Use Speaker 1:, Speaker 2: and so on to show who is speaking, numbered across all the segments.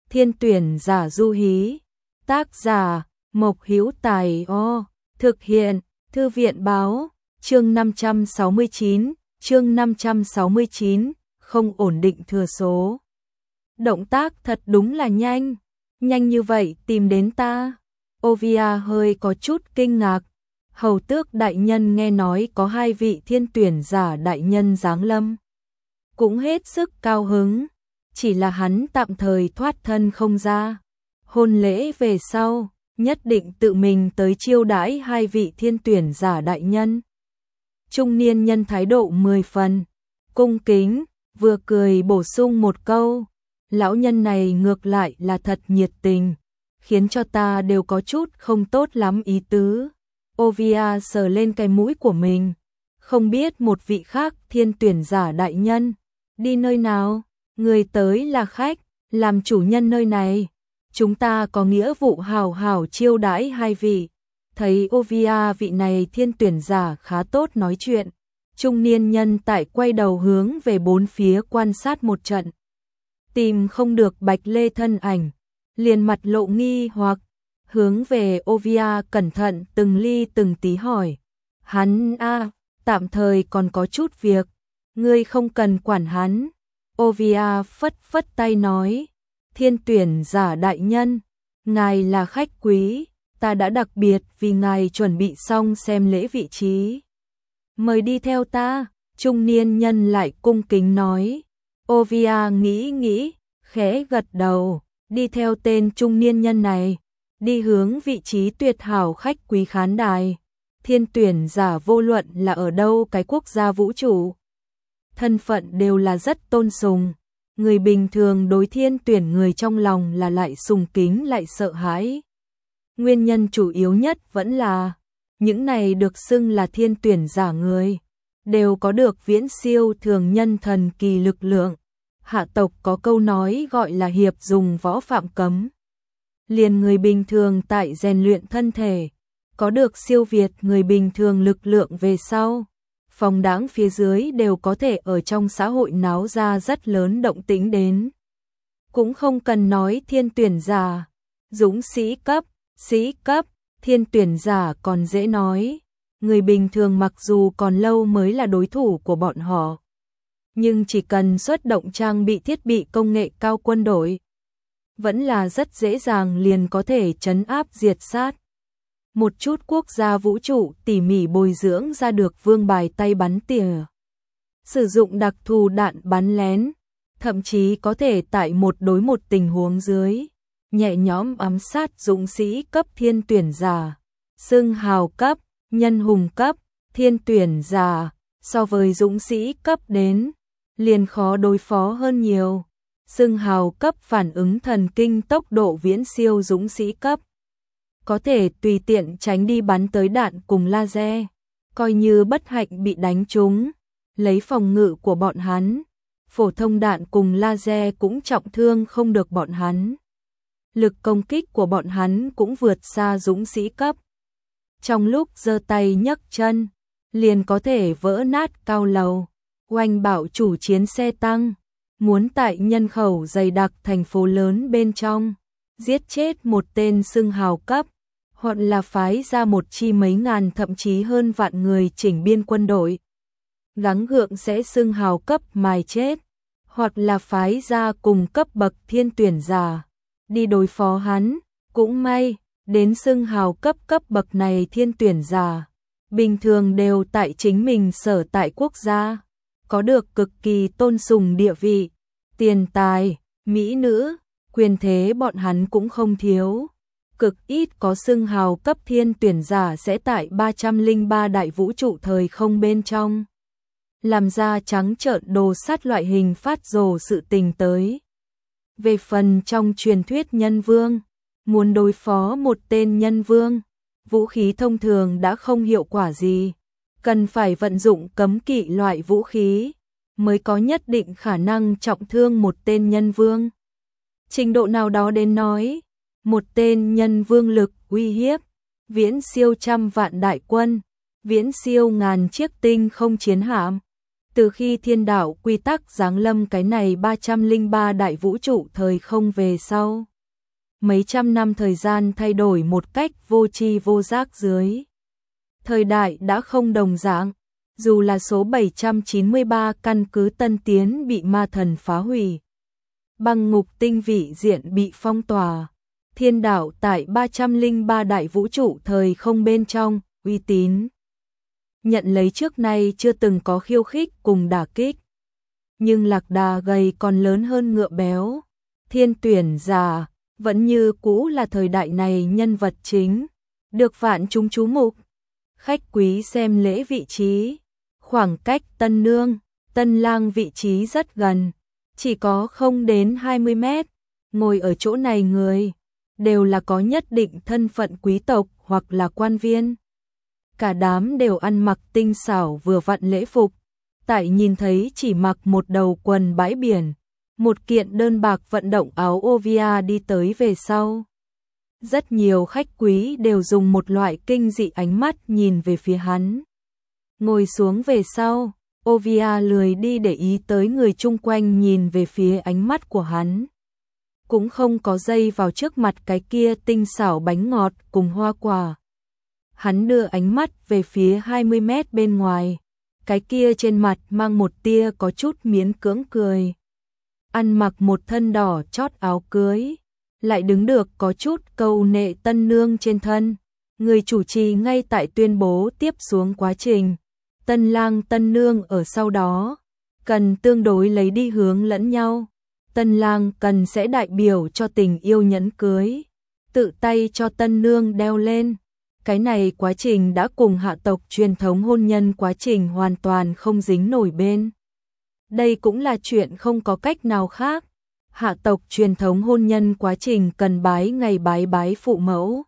Speaker 1: Thiên tuyển giả Du Hí. Tác giả Mộc Hữu Tài. Thực hiện Thư viện báo. Chương 569, không ổn định thừa số. Động tác thật đúng là nhanh. Nhanh như vậy tìm đến ta. Ovia hơi có chút kinh ngạc. Hầu tước đại nhân nghe nói có 2 vị thiên tuyển giả đại nhân giáng lâm. Cũng hết sức cao hứng. Chỉ là hắn tạm thời thoát thân không ra. Hôn lễ về sau, nhất định tự mình tới chiêu đãi 2 vị thiên tuyển giả đại nhân. Trung niên nhân thái độ 10 phần, cung kính, vừa cười bổ sung một câu. Lão nhân này ngược lại là thật nhiệt tình, khiến cho ta đều có chút không tốt lắm ý tứ. Ovia sờ lên cái mũi của mình. Không biết một vị khác thiên tuyển giả đại nhân đi nơi nào, người tới là khách, làm chủ nhân nơi này. Chúng ta có nghĩa vụ hảo hảo chiêu đãi 2 vị. Thấy Ovia vị này thiên tuyển giả khá tốt nói chuyện, trung niên nhân tại quay đầu hướng về bốn phía quan sát một trận. Tìm không được Bạch Lê thân ảnh, liền mặt lộ nghi hoặc, hướng về Ovia cẩn thận từng ly từng tí hỏi. Hắn tạm thời còn có chút việc, ngươi không cần quản hắn. Ovia phất phất tay nói, thiên tuyển giả đại nhân, ngài là khách quý, ta đã đặc biệt vì ngài chuẩn bị xong xem lễ vị trí. Mời đi theo ta, trung niên nhân lại cung kính nói. Ovia nghĩ, khẽ gật đầu, đi theo tên trung niên nhân này, đi hướng vị trí tuyệt hảo khách quý khán đài. Thiên tuyển giả vô luận là ở đâu cái quốc gia vũ trụ, thân phận đều là rất tôn sùng. Người bình thường đối thiên tuyển người trong lòng là lại sùng kính lại sợ hãi. Nguyên nhân chủ yếu nhất vẫn là những này được xưng là thiên tuyển giả người đều có được viễn siêu thường nhân thần kỳ lực lượng. Hạ tộc có câu nói gọi là hiệp dùng võ phạm cấm. Liền người bình thường tại rèn luyện thân thể, có được siêu việt người bình thường lực lượng về sau, phóng đãng phía dưới đều có thể ở trong xã hội náo ra rất lớn động tĩnh đến. Cũng không cần nói thiên tuyển giả, dũng sĩ cấp, thiên tuyển giả còn dễ nói. Người bình thường mặc dù còn lâu mới là đối thủ của bọn họ, nhưng chỉ cần xuất động trang bị thiết bị công nghệ cao quân đội, vẫn là rất dễ dàng liền có thể trấn áp diệt sát. Một chút quốc gia vũ trụ tỉ mỉ bồi dưỡng ra được vương bài tay bắn tỉa, sử dụng đặc thù đạn bắn lén, thậm chí có thể tại 1 đối 1 tình huống dưới, nhẹ nhõm ám sát dũng sĩ cấp thiên tuyển giả. Xưng hào cấp, nhân hùng cấp, thiên tuyển giả, so với dũng sĩ cấp đến, liền khó đối phó hơn nhiều. Xưng hào cấp phản ứng thần kinh tốc độ viễn siêu dũng sĩ cấp, có thể tùy tiện tránh đi bắn tới đạn cùng laser, coi như bất hạnh bị đánh trúng, lấy phòng ngự của bọn hắn, phổ thông đạn cùng laser cũng trọng thương không được bọn hắn. Lực công kích của bọn hắn cũng vượt xa dũng sĩ cấp. Trong lúc giơ tay nhấc chân, liền có thể vỡ nát cao lầu, oanh bạo chủ chiến xe tăng, muốn tại nhân khẩu dày đặc thành phố lớn bên trong, giết chết một tên xưng hào cấp, hoặc là phái ra một chi mấy ngàn thậm chí hơn vạn người chỉnh biên quân đội, gắng gượng sẽ xưng hào cấp mài chết, hoặc là phái ra cùng cấp bậc thiên tuyển giả đi đối phó hắn. Cũng may, đến xưng hào cấp bậc này thiên tuyển giả, bình thường đều tại chính mình sở tại quốc gia, có được cực kỳ tôn sùng địa vị, tiền tài, mỹ nữ, quyền thế bọn hắn cũng không thiếu. Cực ít có xưng hào cấp thiên tuyển giả sẽ tại 303 đại vũ trụ thời không bên trong làm ra trắng trợn đồ sát loại hình phát rồ sự tình tới. Về phần trong truyền thuyết nhân vương, muốn đối phó một tên nhân vương, vũ khí thông thường đã không hiệu quả gì, cần phải vận dụng cấm kỵ loại vũ khí mới có nhất định khả năng trọng thương một tên nhân vương. Trình độ nào đó đến nói, một tên nhân vương lực uy hiếp viễn siêu trăm vạn đại quân, viễn siêu ngàn chiếc tinh không chiến hạm, Từ khi thiên đạo quy tắc giáng lâm cái này 303 đại vũ trụ thời không về sau, mấy trăm năm thời gian thay đổi một cách vô tri vô giác dưới. Thời đại đã không đồng dạng, dù là số 793 căn cứ Tân Tiến bị ma thần phá hủy, băng ngục tinh vị diện bị phong tỏa, thiên đạo tại 303 đại vũ trụ thời không bên trong, uy tín nhận lấy trước nay chưa từng có khiêu khích cùng đả kích. Nhưng lạc đà gầy còn lớn hơn ngựa béo, thiên tuyển giả vẫn như cũ là thời đại này nhân vật chính, được vạn chúng chú mục. Khách quý xem lễ vị trí, khoảng cách tân nương, tân lang vị trí rất gần, chỉ có không đến 20 mét, ngồi ở chỗ này người, đều là có nhất định thân phận quý tộc hoặc là quan viên. Cả đám đều ăn mặc tinh xảo vừa vặn lễ phục, tại nhìn thấy chỉ mặc một đầu quần bãi biển, một kiện đơn bạc vận động áo Ovia đi tới về sau. Rất nhiều khách quý đều dùng một loại kinh dị ánh mắt nhìn về phía hắn. Ngồi xuống về sau, Ovia lười đi để ý tới người chung quanh nhìn về phía ánh mắt của hắn. Cũng không có dây vào trước mặt cái kia tinh xảo bánh ngọt cùng hoa quả. Hắn đưa ánh mắt về phía 20 mét bên ngoài, cái kia trên mặt mang một tia có chút miễn cưỡng cười. Ăn mặc một thân đỏ chót áo cưới, lại đứng được có chút câu nệ tân nương trên thân. Người chủ trì ngay tại tuyên bố tiếp xuống quá trình. Tân lang tân nương ở sau đó, cần tương đối lấy đi hướng lẫn nhau. Tân lang cần sẽ đại biểu cho tình yêu nhẫn cưới, tự tay cho tân nương đeo lên. Cái này quá trình đã cùng hạ tộc truyền thống hôn nhân quá trình hoàn toàn không dính nổi bên. Đây cũng là chuyện không có cách nào khác. Hạ tộc truyền thống hôn nhân quá trình cần bái ngày bái phụ mẫu.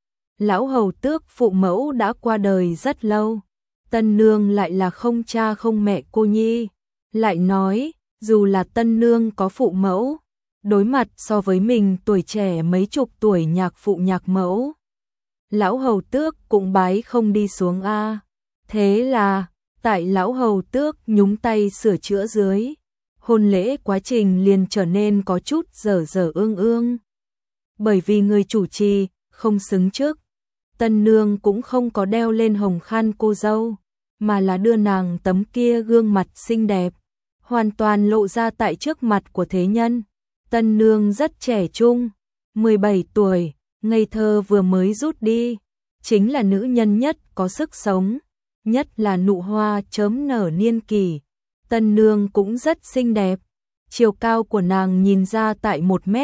Speaker 1: Lão hầu tước phụ mẫu đã qua đời rất lâu. Tân nương lại là không cha không mẹ cô nhi. Lại nói, dù là tân nương có phụ mẫu, đối mặt so với mình tuổi trẻ mấy chục tuổi nhạc phụ nhạc mẫu, lão hầu tước cũng bái không đi xuống a. Thế là, tại lão hầu tước nhúng tay sửa chữa dưới, hôn lễ quá trình liền trở nên có chút dở dở ương ương. Bởi vì người chủ trì không xứng trước, tân nương cũng không có đeo lên hồng khăn cô dâu, mà là đưa nàng tấm kia gương mặt xinh đẹp, hoàn toàn lộ ra tại trước mặt của thế nhân. Tân nương rất trẻ trung, 17 tuổi, ngây thơ vừa mới rút đi, chính là nữ nhân nhất có sức sống, nhất là nụ hoa chớm nở niên kỳ. Tân nương cũng rất xinh đẹp, chiều cao của nàng nhìn ra tại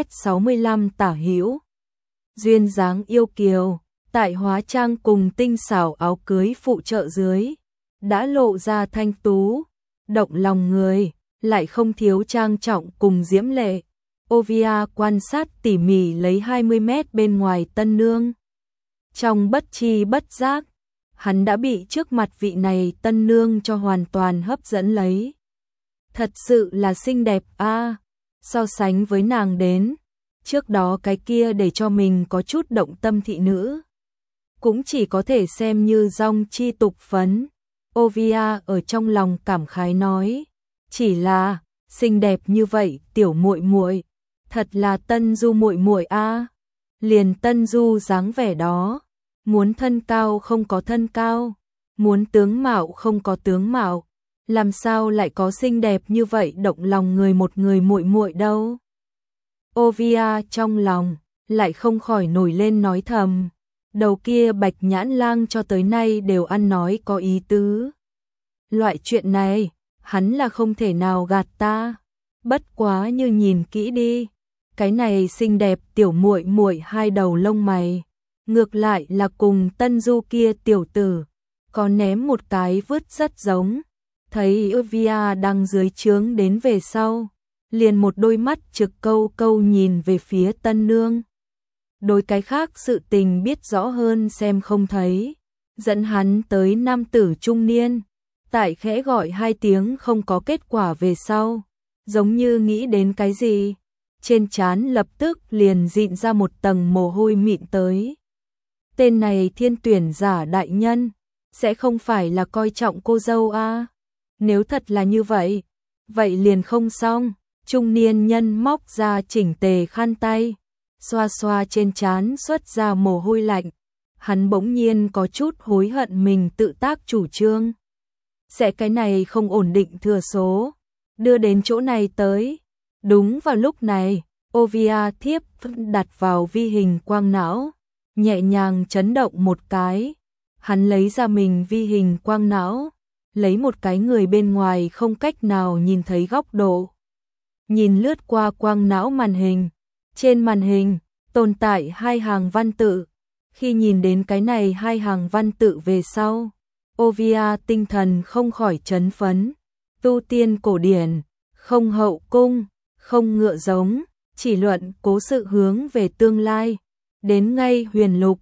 Speaker 1: 1m65 tả hữu. Duyên dáng yêu kiều, tại hóa trang cùng tinh xảo áo cưới phụ trợ dưới, đã lộ ra thanh tú, động lòng người, lại không thiếu trang trọng cùng diễm lệ. Ovia quan sát tỉ mỉ lấy 20 mét bên ngoài tân nương. Trong bất chi bất giác, hắn đã bị trước mặt vị này tân nương cho hoàn toàn hấp dẫn lấy. Thật sự là xinh đẹp a. So sánh với nàng đến, trước đó cái kia để cho mình có chút động tâm thị nữ, cũng chỉ có thể xem như dong chi tục phấn. Ovia ở trong lòng cảm khái nói, chỉ là xinh đẹp như vậy tiểu muội muội, thật là Tân Du muội muội a. Liền Tân Du dáng vẻ đó, muốn thân cao không có thân cao, muốn tướng mạo không có tướng mạo, làm sao lại có xinh đẹp như vậy động lòng người một người muội muội đâu. Ovia trong lòng lại không khỏi nổi lên nói thầm, đầu kia Bạch Nhãn Lang cho tới nay đều ăn nói có ý tứ. Loại chuyện này, hắn là không thể nào gạt ta. Bất quá như nhìn kỹ đi, cái này xinh đẹp tiểu muội muội hai đầu lông mày, ngược lại là cùng Tân Du kia tiểu tử có ném một cái vứt rất giống. Thấy Ovia đang dưới trướng đến về sau, liền một đôi mắt trực câu câu nhìn về phía tân nương. Đối cái khác sự tình biết rõ hơn xem không thấy, dẫn hắn tới nam tử trung niên, tại khẽ gọi hai tiếng không có kết quả về sau, giống như nghĩ đến cái gì, trên trán lập tức liền dịn ra một tầng mồ hôi mịn tới. Tên này thiên tuyển giả đại nhân, sẽ không phải là coi trọng cô dâu a? Nếu thật là như vậy, vậy liền không xong. Trung niên nhân móc ra chỉnh tề khăn tay, xoa xoa trên trán xuất ra mồ hôi lạnh. Hắn bỗng nhiên có chút hối hận mình tự tác chủ trương. Sẽ cái này không ổn định thừa số, đưa đến chỗ này tới. Đúng vào lúc này, Ovia thiếp đặt vào vi hình quang não, nhẹ nhàng chấn động một cái. Hắn lấy ra mình vi hình quang não, lấy một cái người bên ngoài không cách nào nhìn thấy góc độ. Nhìn lướt qua quang não màn hình, trên màn hình tồn tại hai hàng văn tự. Khi nhìn đến cái này hai hàng văn tự về sau, Ovia tinh thần không khỏi chấn phấn. Tu tiên cổ điển, không hậu cung, không ngựa giống, chỉ luận cố sự hướng về tương lai. Đến ngay huyền lục,